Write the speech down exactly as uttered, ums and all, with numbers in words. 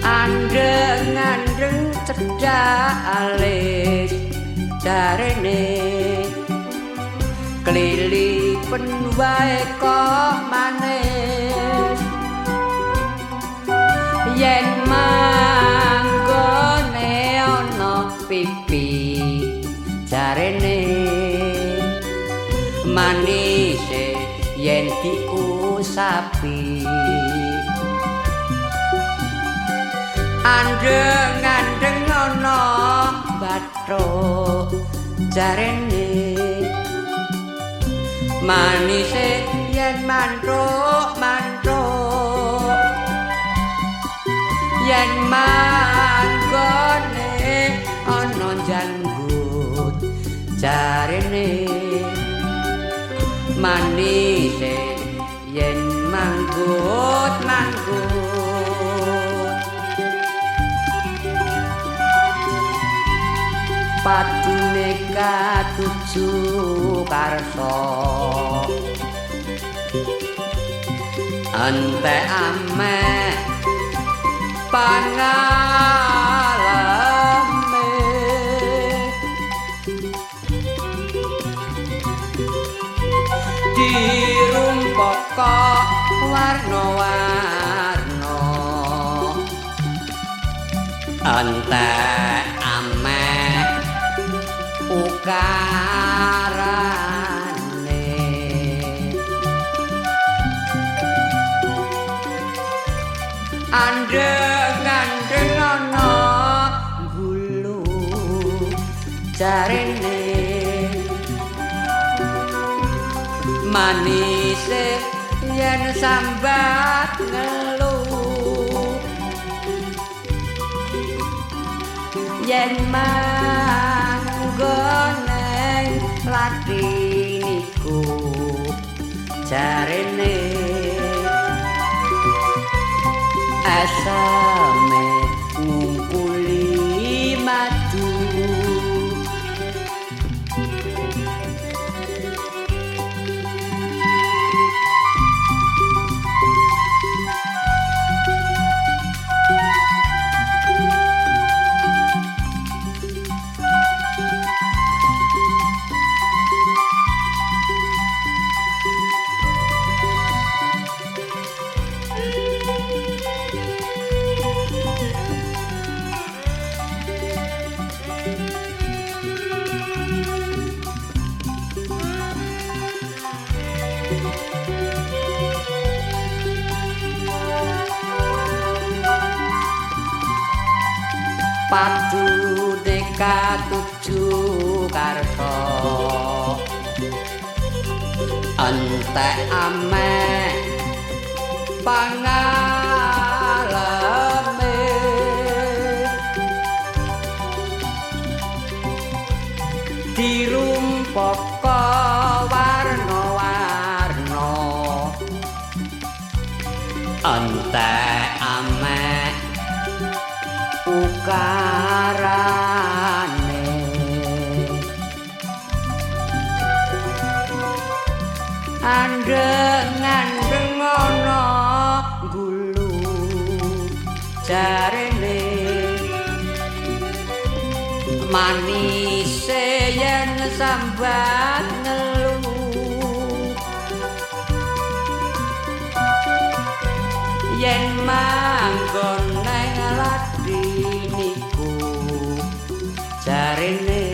Andeng-andeng cedak alis jarene klilipen wae kok manis yen manggone ana pipi jarene manise yen diusapi andeng-andeng ana bathuk jarene manise yen mantuk-mantuk yen manggone ana janggut jarene manise yen manggut-manggut padune katuju karsa entek ameh pangalame dirumpok warna-warna entek ameh ukarane andeng-andeng ana gulu jarene manise yen sambat ngelu yen manggone latiniku jarene asame ngumpuli madu padune katuju karsa entek ameh pangalame dirumpok warna-warna entek ameh ukarane andeng-andeng ana gulu jarene manise yen sambat ngelu yen manggon nang latiniku jarene